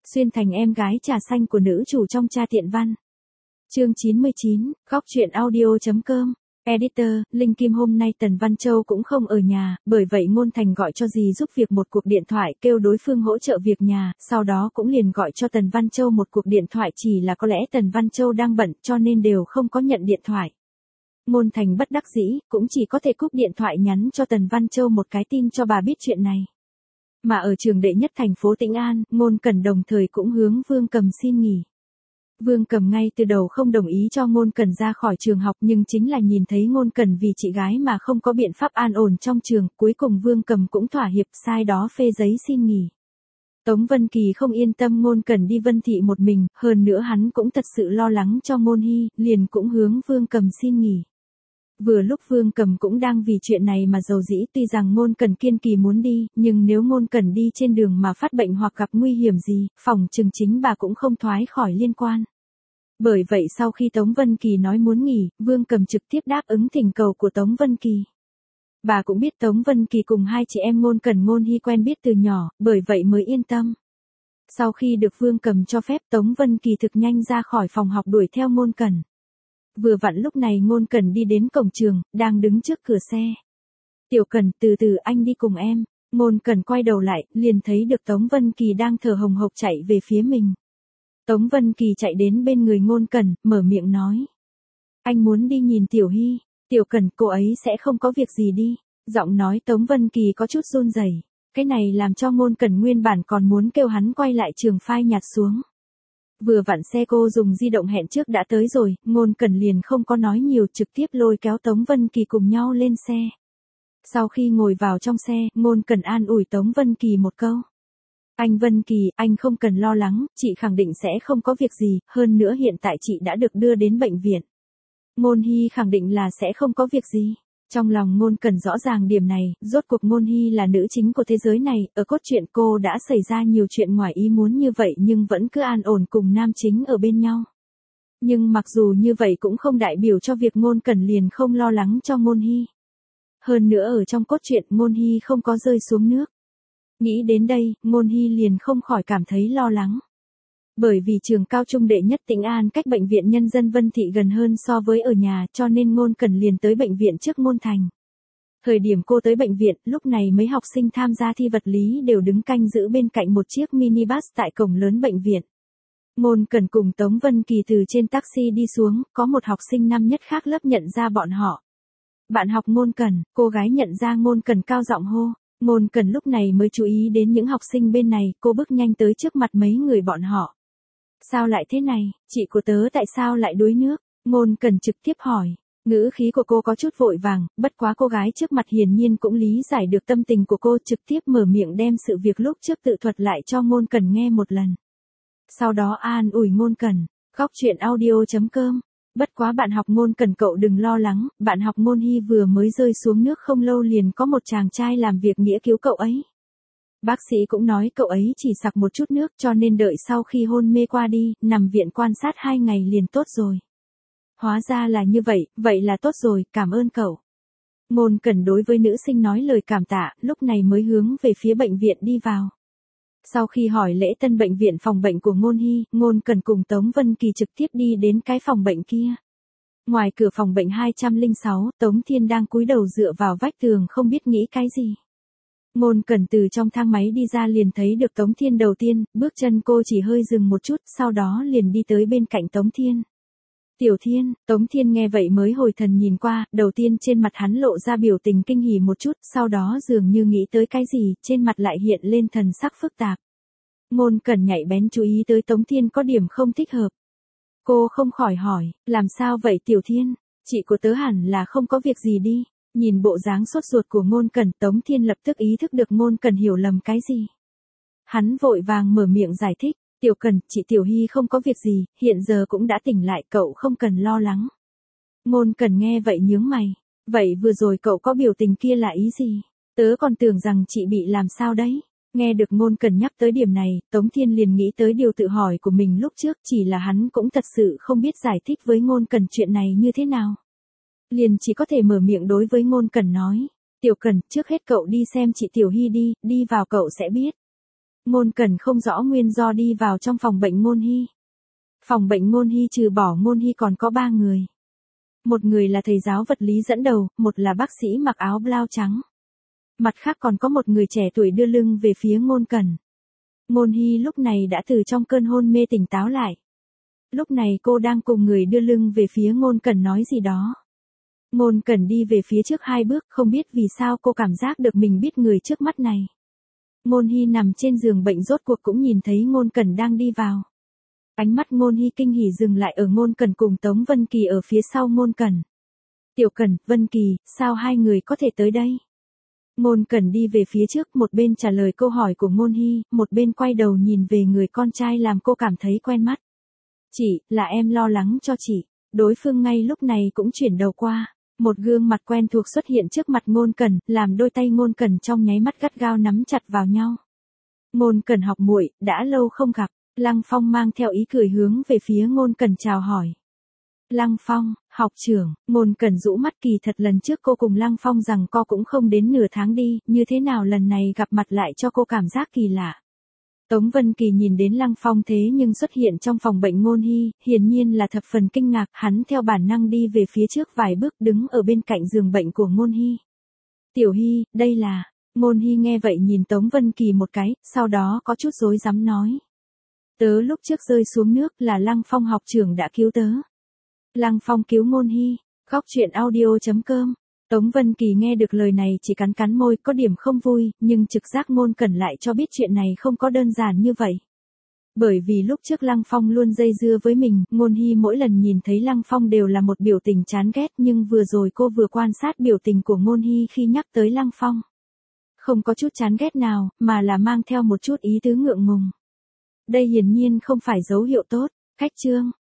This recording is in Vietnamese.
xuyên thành em gái trà xanh của nữ chủ trong Cha Tiện Văn. Chương 99, góc truyện audio.com. Editor, Linh Kim hôm nay Tần Văn Châu cũng không ở nhà, bởi vậy Ngôn Thành gọi cho dì giúp việc một cuộc điện thoại kêu đối phương hỗ trợ việc nhà, sau đó cũng liền gọi cho Tần Văn Châu một cuộc điện thoại, chỉ là có lẽ Tần Văn Châu đang bận cho nên đều không có nhận điện thoại. Ngôn Thành bất đắc dĩ, cũng chỉ có thể cúp điện thoại nhắn cho Tần Văn Châu một cái tin cho bà biết chuyện này. Mà ở trường đệ nhất thành phố Tĩnh An, Ngôn Cẩn đồng thời cũng hướng Vương Cầm xin nghỉ. Vương Cầm ngay từ đầu không đồng ý cho Ngôn Cẩn ra khỏi trường học, nhưng chính là nhìn thấy Ngôn Cẩn vì chị gái mà không có biện pháp an ổn trong trường, cuối cùng Vương Cầm cũng thỏa hiệp sai đó phê giấy xin nghỉ. Tống Vân Kỳ không yên tâm Ngôn Cẩn đi Vân Thị một mình, hơn nữa hắn cũng thật sự lo lắng cho Ngôn Hy, liền cũng hướng Vương Cầm xin nghỉ. Vừa lúc Vương Cầm cũng đang vì chuyện này mà rầu rĩ, tuy rằng Ngôn Cẩn kiên kỳ muốn đi, nhưng nếu Ngôn Cẩn đi trên đường mà phát bệnh hoặc gặp nguy hiểm gì, phòng chừng chính bà cũng không thoái khỏi liên quan. Bởi vậy sau khi Tống Vân Kỳ nói muốn nghỉ, Vương Cầm trực tiếp đáp ứng thỉnh cầu của Tống Vân Kỳ. Bà cũng biết Tống Vân Kỳ cùng hai chị em Ngôn Cẩn Ngôn Hy quen biết từ nhỏ, bởi vậy mới yên tâm. Sau khi được Vương Cầm cho phép, Tống Vân Kỳ thực nhanh ra khỏi phòng học đuổi theo Ngôn Cẩn. Vừa vặn lúc này Ngôn Cẩn đi đến cổng trường, đang đứng trước cửa xe. Tiểu Cẩn, từ từ anh đi cùng em. Ngôn Cẩn quay đầu lại, liền thấy được Tống Vân Kỳ đang thở hồng hộc chạy về phía mình. Tống Vân Kỳ chạy đến bên người Ngôn Cẩn, mở miệng nói. Anh muốn đi nhìn Tiểu Hy. Tiểu Cẩn, cô ấy sẽ không có việc gì đi. Giọng nói Tống Vân Kỳ có chút run rẩy. Cái này làm cho Ngôn Cẩn nguyên bản còn muốn kêu hắn quay lại trường phai nhạt xuống. Vừa vặn xe cô dùng di động hẹn trước đã tới rồi, Ngôn Cẩn liền không có nói nhiều, trực tiếp lôi kéo Tống Vân Kỳ cùng nhau lên xe. Sau khi ngồi vào trong xe, Ngôn Cẩn an ủi Tống Vân Kỳ một câu. Anh Vân Kỳ, anh không cần lo lắng, chị khẳng định sẽ không có việc gì, hơn nữa hiện tại chị đã được đưa đến bệnh viện. Ngôn Hy khẳng định là sẽ không có việc gì. Trong lòng Ngôn Cẩn rõ ràng điểm này, rốt cuộc Ngôn Hy là nữ chính của thế giới này, ở cốt truyện cô đã xảy ra nhiều chuyện ngoài ý muốn như vậy nhưng vẫn cứ an ổn cùng nam chính ở bên nhau. Nhưng mặc dù như vậy cũng không đại biểu cho việc Ngôn Cẩn liền không lo lắng cho Ngôn Hy. Hơn nữa ở trong cốt truyện Ngôn Hy không có rơi xuống nước. Nghĩ đến đây, Ngôn Hy liền không khỏi cảm thấy lo lắng. Bởi vì trường cao trung đệ nhất Tĩnh An cách bệnh viện nhân dân Vân Thị gần hơn so với ở nhà, cho nên Ngôn Cẩn liền tới bệnh viện trước Ngôn Thành. Thời điểm cô tới bệnh viện, lúc này mấy học sinh tham gia thi vật lý đều đứng canh giữ bên cạnh một chiếc minibus tại cổng lớn bệnh viện. Ngôn Cẩn cùng Tống Vân Kỳ từ trên taxi đi xuống, có một học sinh năm nhất khác lớp nhận ra bọn họ. Bạn học Ngôn Cẩn, cô gái nhận ra Ngôn Cẩn cao giọng hô. Ngôn Cẩn lúc này mới chú ý đến những học sinh bên này, cô bước nhanh tới trước mặt mấy người bọn họ. Sao lại thế này, chị của tớ tại sao lại đuối nước? Ngôn Cẩn trực tiếp hỏi. Ngữ khí của cô có chút vội vàng, bất quá cô gái trước mặt hiển nhiên cũng lý giải được tâm tình của cô, trực tiếp mở miệng đem sự việc lúc trước tự thuật lại cho Ngôn Cẩn nghe một lần. Sau đó an ủi Ngôn Cẩn, góc truyện audio.com. Bất quá bạn học Ngôn Cẩn cậu đừng lo lắng, bạn học Ngôn Hy vừa mới rơi xuống nước không lâu liền có một chàng trai làm việc nghĩa cứu cậu ấy. Bác sĩ cũng nói cậu ấy chỉ sặc một chút nước cho nên đợi sau khi hôn mê qua đi, nằm viện quan sát 2 ngày liền tốt rồi. Hóa ra là như vậy, vậy là tốt rồi, cảm ơn cậu. Ngôn Cẩn đối với nữ sinh nói lời cảm tạ, lúc này mới hướng về phía bệnh viện đi vào. Sau khi hỏi lễ tân bệnh viện phòng bệnh của Ngôn Hy, Ngôn Cẩn cùng Tống Vân Kỳ trực tiếp đi đến cái phòng bệnh kia. Ngoài cửa phòng bệnh 206, Tống Thiên đang cúi đầu dựa vào vách tường không biết nghĩ cái gì. Ngôn Cẩn từ trong thang máy đi ra liền thấy được Tống Thiên đầu tiên, bước chân cô chỉ hơi dừng một chút, sau đó liền đi tới bên cạnh Tống Thiên. Tiểu Thiên, Tống Thiên nghe vậy mới hồi thần nhìn qua, đầu tiên trên mặt hắn lộ ra biểu tình kinh hỉ một chút, sau đó dường như nghĩ tới cái gì, trên mặt lại hiện lên thần sắc phức tạp. Ngôn Cẩn nhạy bén chú ý tới Tống Thiên có điểm không thích hợp. Cô không khỏi hỏi, làm sao vậy Tiểu Thiên, chị của tớ hẳn là không có việc gì đi. Nhìn bộ dáng sốt ruột của Ngôn Cẩn, Tống Thiên lập tức ý thức được Ngôn Cẩn hiểu lầm cái gì. Hắn vội vàng mở miệng giải thích, Tiểu Cẩn, chị Tiểu Hy không có việc gì, hiện giờ cũng đã tỉnh lại, cậu không cần lo lắng. Ngôn Cẩn nghe vậy nhướng mày, vậy vừa rồi cậu có biểu tình kia là ý gì? Tớ còn tưởng rằng chị bị làm sao đấy. Nghe được Ngôn Cẩn nhắc tới điểm này, Tống Thiên liền nghĩ tới điều tự hỏi của mình lúc trước, chỉ là hắn cũng thật sự không biết giải thích với Ngôn Cẩn chuyện này như thế nào. Liền chỉ có thể mở miệng đối với Ngôn Cẩn nói, Tiểu Cẩn, trước hết cậu đi xem chị Tiểu Hy đi, đi vào cậu sẽ biết. Ngôn Cẩn không rõ nguyên do đi vào trong phòng bệnh Ngôn Hy. Phòng bệnh Ngôn Hy trừ bỏ Ngôn Hy còn có 3 người. Một người là thầy giáo vật lý dẫn đầu, một là bác sĩ mặc áo blau trắng. Mặt khác còn có một người trẻ tuổi đưa lưng về phía Ngôn Cẩn. Ngôn Hy lúc này đã từ trong cơn hôn mê tỉnh táo lại. Lúc này cô đang cùng người đưa lưng về phía Ngôn Cẩn nói gì đó. Ngôn Cẩn đi về phía trước 2 bước, không biết vì sao cô cảm giác được mình biết người trước mắt này. Ngôn Hy nằm trên giường bệnh rốt cuộc cũng nhìn thấy Ngôn Cẩn đang đi vào. Ánh mắt Ngôn Hy kinh hỉ dừng lại ở Ngôn Cẩn cùng Tống Vân Kỳ ở phía sau Ngôn Cẩn. Tiểu Cẩn, Vân Kỳ, sao hai người có thể tới đây? Ngôn Cẩn đi về phía trước, một bên trả lời câu hỏi của Ngôn Hy, một bên quay đầu nhìn về người con trai làm cô cảm thấy quen mắt. Chị, là em lo lắng cho chị. Đối phương ngay lúc này cũng chuyển đầu qua. Một gương mặt quen thuộc xuất hiện trước mặt Ngôn Cẩn, làm đôi tay Ngôn Cẩn trong nháy mắt gắt gao nắm chặt vào nhau. Ngôn Cẩn học muội, đã lâu không gặp. Lăng Phong mang theo ý cười hướng về phía Ngôn Cẩn chào hỏi. Lăng Phong, học trưởng, Ngôn Cẩn rũ mắt, kỳ thật lần trước cô cùng Lăng Phong rằng co cũng không đến nửa tháng đi, như thế nào lần này gặp mặt lại cho cô cảm giác kỳ lạ. Tống Vân Kỳ nhìn đến Lăng Phong thế nhưng xuất hiện trong phòng bệnh Ngôn Hy, hiển nhiên là thập phần kinh ngạc, hắn theo bản năng đi về phía trước vài bước đứng ở bên cạnh giường bệnh của Ngôn Hy. Tiểu Hy, đây là... Ngôn Hy nghe vậy nhìn Tống Vân Kỳ một cái, sau đó có chút rối rắm nói. Tớ lúc trước rơi xuống nước là Lăng Phong học trưởng đã cứu tớ. Lăng Phong cứu Ngôn Hy, Góc Chuyện Audio.com. Tống Vân Kỳ nghe được lời này chỉ cắn cắn môi, có điểm không vui, nhưng trực giác Ngôn Cẩn lại cho biết chuyện này không có đơn giản như vậy. Bởi vì lúc trước Lăng Phong luôn dây dưa với mình, Ngôn Hy mỗi lần nhìn thấy Lăng Phong đều là một biểu tình chán ghét, nhưng vừa rồi cô vừa quan sát biểu tình của Ngôn Hy khi nhắc tới Lăng Phong. Không có chút chán ghét nào, mà là mang theo một chút ý tứ ngượng ngùng. Đây hiển nhiên không phải dấu hiệu tốt. Khách chương.